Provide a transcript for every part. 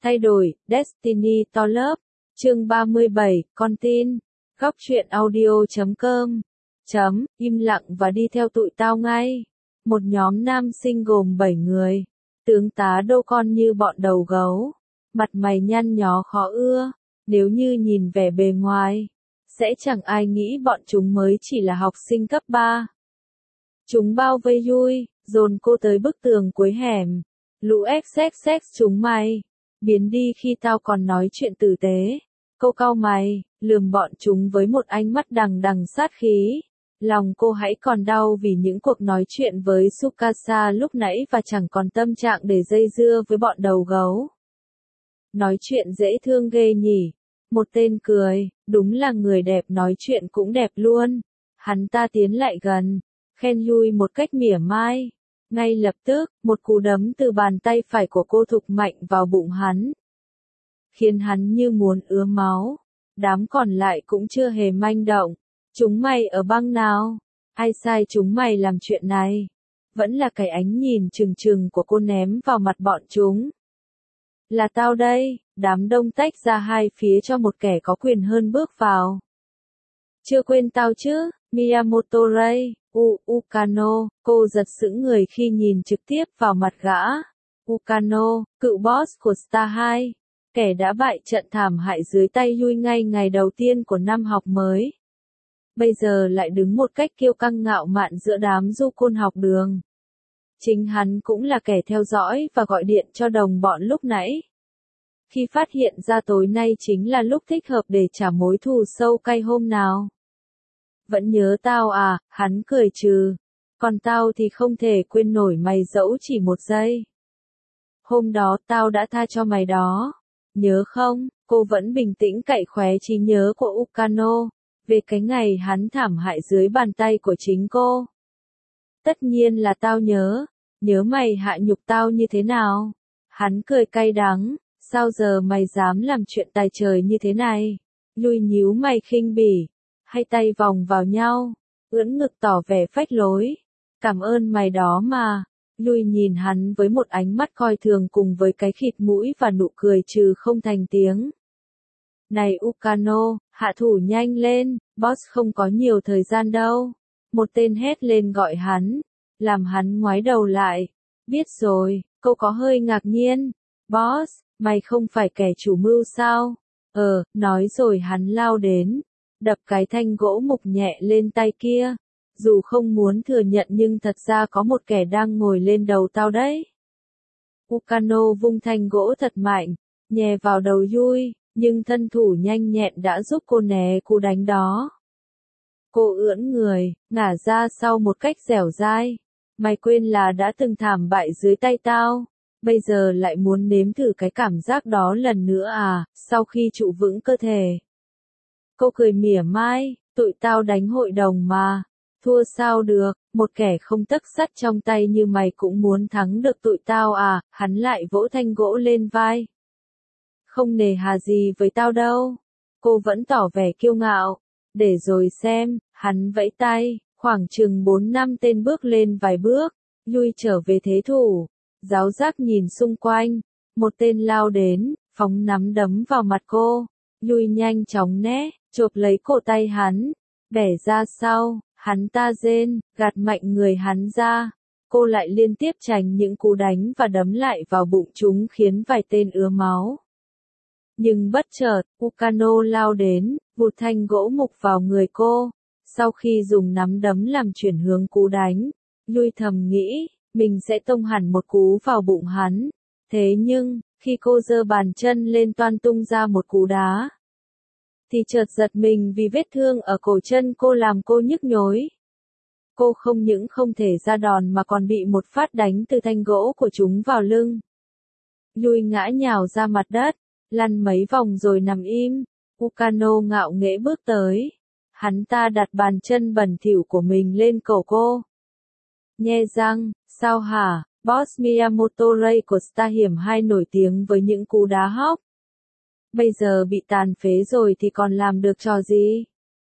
Thay đổi, Destiny to lớp. Chương 37, con tin. Góc truyện audio.com. Im lặng và đi theo tụi tao ngay. Một nhóm nam sinh gồm 7 người. Tướng tá đô con như bọn đầu gấu. Mặt mày nhăn nhó khó ưa. Nếu như nhìn vẻ bề ngoài, sẽ chẳng ai nghĩ bọn chúng mới chỉ là học sinh cấp 3. Chúng bao vây Yui, dồn cô tới bức tường cuối hẻm. Lũ XXX chúng mày. Biến đi khi tao còn nói chuyện tử tế. Cô cau mày, lườm bọn chúng với một ánh mắt đằng đằng sát khí. Lòng cô hãy còn đau vì những cuộc nói chuyện với Tsukasa lúc nãy và chẳng còn tâm trạng để dây dưa với bọn đầu gấu. Nói chuyện dễ thương ghê nhỉ. Một tên cười, đúng là người đẹp nói chuyện cũng đẹp luôn. Hắn ta tiến lại gần, khen Yui một cách mỉa mai. Ngay lập tức, một cú đấm từ bàn tay phải của cô thục mạnh vào bụng hắn, khiến hắn như muốn ứa máu. Đám còn lại cũng chưa hề manh động. Chúng mày ở bang nào? Ai sai chúng mày làm chuyện này? Vẫn là cái ánh nhìn trừng trừng của cô ném vào mặt bọn chúng. Là tao đây. Đám đông tách ra hai phía cho một kẻ có quyền hơn bước vào. Chưa quên tao chứ? Miyamoto Rei, Ukano. Cô giật sững người khi nhìn trực tiếp vào mặt gã. Ukano, cựu boss của Star 2. Kẻ đã bại trận thảm hại dưới tay Yui ngay ngày đầu tiên của năm học mới. Bây giờ lại đứng một cách kiêu căng ngạo mạn giữa đám du côn học đường. Chính hắn cũng là kẻ theo dõi và gọi điện cho đồng bọn lúc nãy. Khi phát hiện ra tối nay chính là lúc thích hợp để trả mối thù sâu cay hôm nào. Vẫn nhớ tao à? Hắn cười trừ. Còn tao thì không thể quên nổi mày dẫu chỉ một giây. Hôm đó tao đã tha cho mày đó. Nhớ không? Cô vẫn bình tĩnh cậy khóe trí nhớ của Ukano, về cái ngày hắn thảm hại dưới bàn tay của chính cô. Tất nhiên là tao nhớ. Nhớ mày hạ nhục tao như thế nào? Hắn cười cay đắng. Sao giờ mày dám làm chuyện tài trời như thế này? Yui nhíu mày khinh bỉ. Hai tay vòng vào nhau. Ưỡn ngực tỏ vẻ phách lối. Cảm ơn mày đó mà. Yui nhìn hắn với một ánh mắt coi thường cùng với cái khịt mũi và nụ cười trừ không thành tiếng. Này Ukano, hạ thủ nhanh lên, boss không có nhiều thời gian đâu. Một tên hét lên gọi hắn, làm hắn ngoái đầu lại. Biết rồi, cô có hơi ngạc nhiên. Boss, mày không phải kẻ chủ mưu sao? Nói rồi hắn lao đến, đập cái thanh gỗ mục nhẹ lên tay kia. Dù không muốn thừa nhận nhưng thật ra có một kẻ đang ngồi lên đầu tao đấy. Ukano vung thanh gỗ thật mạnh, nhè vào đầu Yui, nhưng thân thủ nhanh nhẹn đã giúp cô né cú đánh đó. Cô ưỡn người, ngả ra sau một cách dẻo dai. Mày quên là đã từng thảm bại dưới tay tao, bây giờ lại muốn nếm thử cái cảm giác đó lần nữa à, sau khi trụ vững cơ thể. Cô cười mỉa mai, tụi tao đánh hội đồng mà. Thua sao được, một kẻ không tấc sắt trong tay như mày cũng muốn thắng được tụi tao à? Hắn lại vỗ thanh gỗ lên vai. Không nề hà gì với tao đâu. Cô vẫn tỏ vẻ kiêu ngạo. Để rồi xem, hắn vẫy tay, khoảng chừng 4-5 tên bước lên vài bước. Yui trở về thế thủ. Giáo giác nhìn xung quanh. Một tên lao đến, phóng nắm đấm vào mặt cô. Yui nhanh chóng né, chộp lấy cổ tay hắn, bẻ ra sau. Hắn ta rên, gạt mạnh người hắn ra. Cô lại liên tiếp tránh những cú đánh và đấm lại vào bụng chúng khiến vài tên ứa máu. Nhưng bất chợt, Ukano lao đến, vụt thanh gỗ mục vào người cô. Sau khi dùng nắm đấm làm chuyển hướng cú đánh, Yui thầm nghĩ, mình sẽ tông hẳn một cú vào bụng hắn. Thế nhưng, khi cô giơ bàn chân lên toan tung ra một cú đá, thì chợt giật mình vì vết thương ở cổ chân cô làm cô nhức nhối. Cô không những không thể ra đòn mà còn bị một phát đánh từ thanh gỗ của chúng vào lưng. Yui ngã nhào ra mặt đất, lăn mấy vòng rồi nằm im. Ukano ngạo nghễ bước tới. Hắn ta đặt bàn chân bẩn thỉu của mình lên cổ cô. Nhe răng, sao hả? Boss Miyamoto Rei của Star Hiểm 2 nổi tiếng với những cú đá hóc. Bây giờ bị tàn phế rồi thì còn làm được trò gì?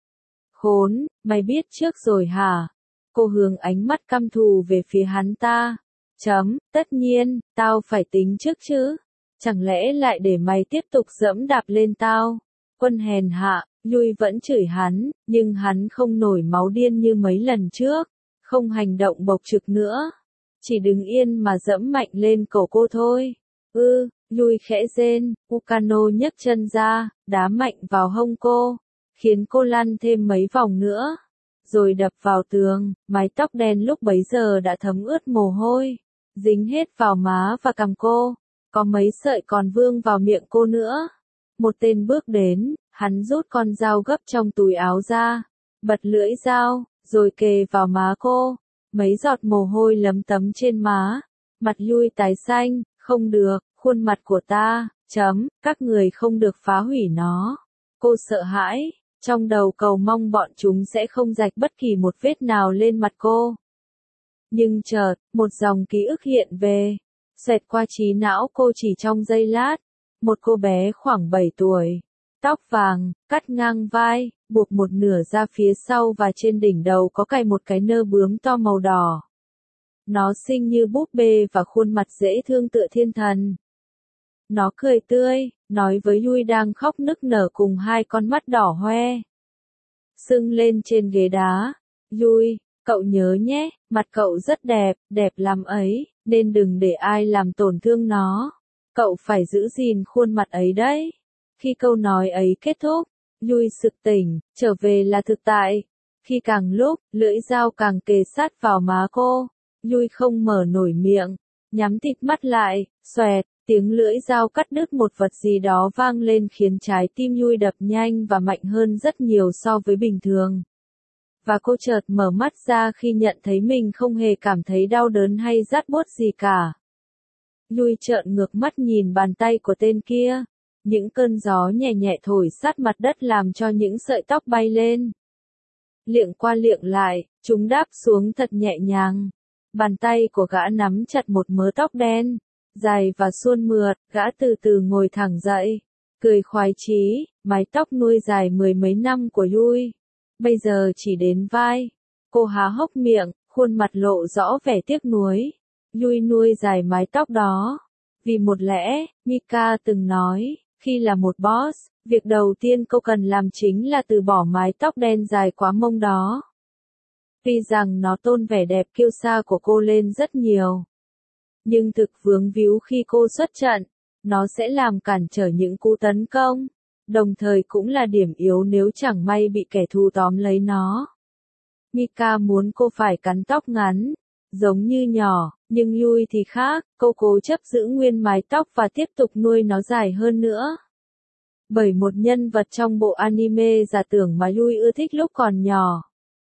Khốn, mày biết trước rồi hả? Cô hướng ánh mắt căm thù về phía hắn ta. Tất nhiên, tao phải tính trước chứ. Chẳng lẽ lại để mày tiếp tục dẫm đạp lên tao? Quân hèn hạ, Yui vẫn chửi hắn, nhưng hắn không nổi máu điên như mấy lần trước, không hành động bộc trực nữa, chỉ đứng yên mà dẫm mạnh lên cổ cô thôi. Yui khẽ rên, Ukano nhấc chân ra, đá mạnh vào hông cô, khiến cô lăn thêm mấy vòng nữa, rồi đập vào tường, mái tóc đen lúc bấy giờ đã thấm ướt mồ hôi, dính hết vào má và cằm cô, có mấy sợi còn vương vào miệng cô nữa. Một tên bước đến, hắn rút con dao gấp trong túi áo ra, bật lưỡi dao, rồi kề vào má cô, mấy giọt mồ hôi lấm tấm trên má, mặt Yui tái xanh, không được, khuôn mặt của ta, các người không được phá hủy nó. Cô sợ hãi, trong đầu cầu mong bọn chúng sẽ không rạch bất kỳ một vết nào lên mặt cô. Nhưng chợt, một dòng ký ức hiện về, xẹt qua trí não cô chỉ trong giây lát. Một cô bé khoảng 7 tuổi, tóc vàng, cắt ngang vai, buộc một nửa ra phía sau và trên đỉnh đầu có cài một cái nơ bướm to màu đỏ. Nó xinh như búp bê và khuôn mặt dễ thương tựa thiên thần. Nó cười tươi, nói với Yui đang khóc nức nở cùng hai con mắt đỏ hoe. Sưng lên trên ghế đá. Yui, cậu nhớ nhé, mặt cậu rất đẹp, đẹp lắm ấy, nên đừng để ai làm tổn thương nó. Cậu phải giữ gìn khuôn mặt ấy đấy. Khi câu nói ấy kết thúc, Yui sực tỉnh, trở về là thực tại. Khi càng lúc, lưỡi dao càng kề sát vào má cô, Yui không mở nổi miệng, nhắm tịt mắt lại, xoẹt, tiếng lưỡi dao cắt đứt một vật gì đó vang lên khiến trái tim Yui đập nhanh và mạnh hơn rất nhiều so với bình thường. Và cô chợt mở mắt ra khi nhận thấy mình không hề cảm thấy đau đớn hay rát buốt gì cả. Yui trợn ngược mắt nhìn bàn tay của tên kia. Những cơn gió nhẹ nhẹ thổi sát mặt đất làm cho những sợi tóc bay lên. Liệng qua liệng lại, chúng đáp xuống thật nhẹ nhàng. Bàn tay của gã nắm chặt một mớ tóc đen, dài và suôn mượt, gã từ từ ngồi thẳng dậy, cười khoái chí, mái tóc nuôi dài mười mấy năm của Yui, bây giờ chỉ đến vai. Cô há hốc miệng, khuôn mặt lộ rõ vẻ tiếc nuối. Yui nuôi dài mái tóc đó, vì một lẽ, Mika từng nói, khi là một boss, việc đầu tiên cô cần làm chính là từ bỏ mái tóc đen dài quá mông đó. Tuy rằng nó tôn vẻ đẹp kiêu sa của cô lên rất nhiều, nhưng thực vướng víu khi cô xuất trận, nó sẽ làm cản trở những cú tấn công, đồng thời cũng là điểm yếu nếu chẳng may bị kẻ thù tóm lấy nó. Mika muốn cô phải cắn tóc ngắn, giống như nhỏ, nhưng Yui thì khác, cô cố chấp giữ nguyên mái tóc và tiếp tục nuôi nó dài hơn nữa. Bởi một nhân vật trong bộ anime giả tưởng mà Yui ưa thích lúc còn nhỏ,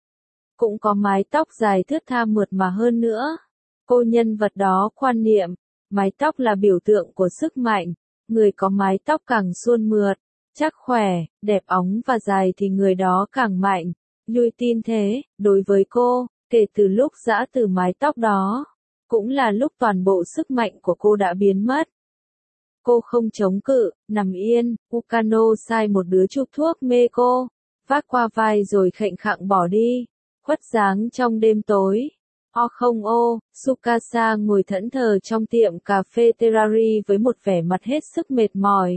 cũng có mái tóc dài thướt tha mượt mà hơn nữa. Cô nhân vật đó quan niệm, mái tóc là biểu tượng của sức mạnh, người có mái tóc càng suôn mượt, chắc khỏe, đẹp óng và dài thì người đó càng mạnh. Yui tin thế, đối với cô, kể từ lúc giã từ mái tóc đó, cũng là lúc toàn bộ sức mạnh của cô đã biến mất. Cô không chống cự, nằm yên, Ukano sai một đứa chụp thuốc mê cô, vác qua vai rồi khệnh khạng bỏ đi, khuất dáng trong đêm tối. Không ô, Tsukasa ngồi thẫn thờ trong tiệm cà phê Terari với một vẻ mặt hết sức mệt mỏi.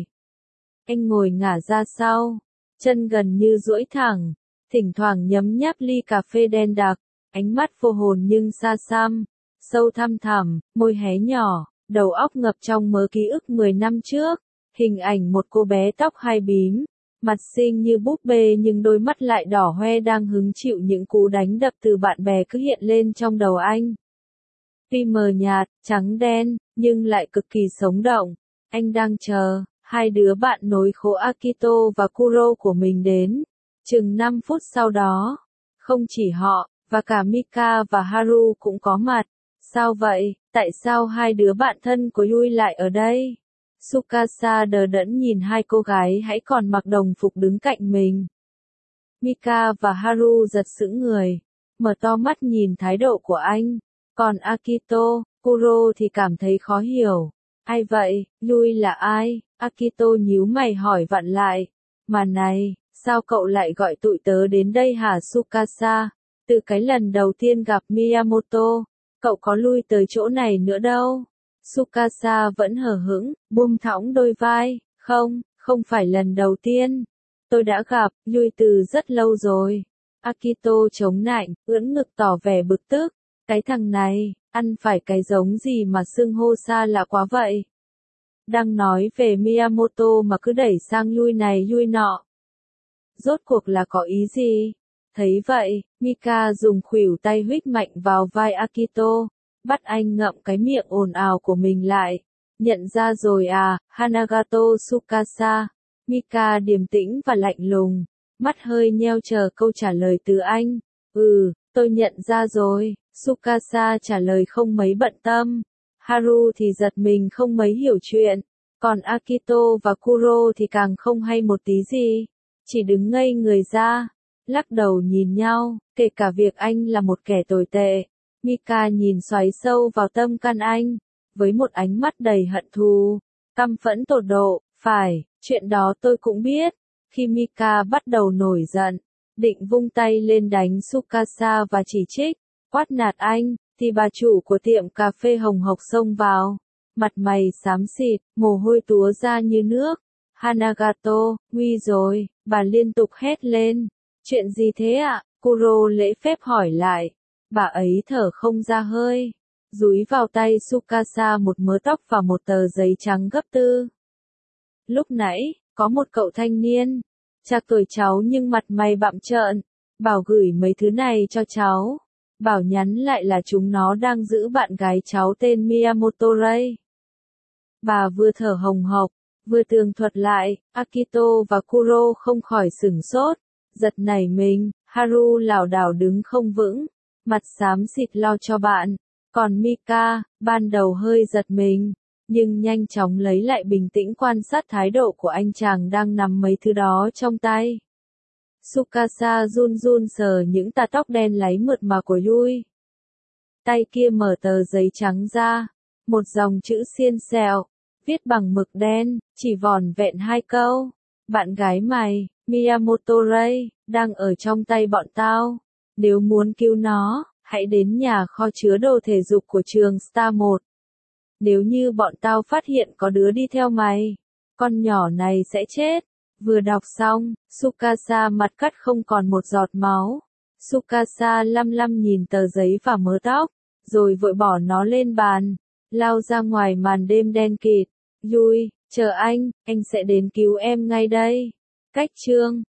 Anh ngồi ngả ra sau, chân gần như duỗi thẳng, thỉnh thoảng nhấm nháp ly cà phê đen đặc, ánh mắt vô hồn nhưng xa xăm, sâu thăm thẳm, môi hé nhỏ, đầu óc ngập trong mớ ký ức 10 năm trước, hình ảnh một cô bé tóc hai bím, mặt xinh như búp bê nhưng đôi mắt lại đỏ hoe đang hứng chịu những cú đánh đập từ bạn bè cứ hiện lên trong đầu anh. Tuy mờ nhạt, trắng đen, nhưng lại cực kỳ sống động. Anh đang chờ hai đứa bạn nối khố Akito và Kuro của mình đến. Chừng 5 phút sau đó, không chỉ họ, và cả Mika và Haru cũng có mặt. Sao vậy, tại sao hai đứa bạn thân của Yui lại ở đây? Tsukasa đờ đẫn nhìn hai cô gái hãy còn mặc đồng phục đứng cạnh mình. Mika và Haru giật sững người, mở to mắt nhìn thái độ của anh. Còn Akito, Kuro thì cảm thấy khó hiểu. Ai vậy, Yui là ai? Akito nhíu mày hỏi vặn lại. Mà này, sao cậu lại gọi tụi tớ đến đây hả Tsukasa? Từ cái lần đầu tiên gặp Miyamoto, cậu có lui tới chỗ này nữa đâu. Tsukasa vẫn hờ hững, buông thõng đôi vai, không phải lần đầu tiên. Tôi đã gặp Yui từ rất lâu rồi. Akito chống nạnh, ưỡn ngực tỏ vẻ bực tức. Cái thằng này, ăn phải cái giống gì mà xưng hô xa lạ quá vậy? Đang nói về Miyamoto mà cứ đẩy sang Yui này Yui nọ. Rốt cuộc là có ý gì? Thấy vậy, Mika dùng khuỷu tay huých mạnh vào vai Akito, bắt anh ngậm cái miệng ồn ào của mình lại. Nhận ra rồi à, Hanagato Tsukasa. Mika điềm tĩnh và lạnh lùng, mắt hơi nheo chờ câu trả lời từ anh. Tôi nhận ra rồi, Tsukasa trả lời không mấy bận tâm. Haru thì giật mình không mấy hiểu chuyện, còn Akito và Kuro thì càng không hay một tí gì, chỉ đứng ngây người ra, lắc đầu nhìn nhau, kể cả việc anh là một kẻ tồi tệ. Mika nhìn xoáy sâu vào tâm can anh, với một ánh mắt đầy hận thù, căm phẫn tột độ. Phải, chuyện đó tôi cũng biết. Khi Mika bắt đầu nổi giận, định vung tay lên đánh Tsukasa và chỉ trích, quát nạt anh, thì bà chủ của tiệm cà phê hồng hộc xông vào, mặt mày xám xịt, mồ hôi túa ra như nước. Hanagato, nguy rồi, bà liên tục hét lên. Chuyện gì thế ạ? Kuro lễ phép hỏi lại. Bà ấy thở không ra hơi, dúi vào tay Tsukasa một mớ tóc và một tờ giấy trắng gấp tư. Lúc nãy, có một cậu thanh niên, trạc tuổi cháu nhưng mặt mày bặm trợn, bảo gửi mấy thứ này cho cháu. Bảo nhắn lại là chúng nó đang giữ bạn gái cháu tên Miyamoto Rei. Bà vừa thở hồng hộc, vừa tường thuật lại, Akito và Kuro không khỏi sửng sốt, giật nảy mình. Haru lảo đảo đứng không vững, mặt xám xịt lo cho bạn. Còn Mika, ban đầu hơi giật mình, nhưng nhanh chóng lấy lại bình tĩnh quan sát thái độ của anh chàng đang nắm mấy thứ đó trong tay. Tsukasa run run sờ những tà tóc đen láy mượt mà của Yui. Tay kia mở tờ giấy trắng ra, một dòng chữ xiên xẹo, viết bằng mực đen, chỉ vỏn vẹn 2 câu. Bạn gái mày, Miyamoto Rei, đang ở trong tay bọn tao. Nếu muốn cứu nó, hãy đến nhà kho chứa đồ thể dục của trường Star 1. Nếu như bọn tao phát hiện có đứa đi theo mày, con nhỏ này sẽ chết. Vừa đọc xong, Tsukasa mặt cắt không còn một giọt máu. Tsukasa lăm lăm nhìn tờ giấy và mớ tóc, rồi vội bỏ nó lên bàn, lao ra ngoài màn đêm đen kịt. Yui, chờ anh sẽ đến cứu em ngay đây. Cách chương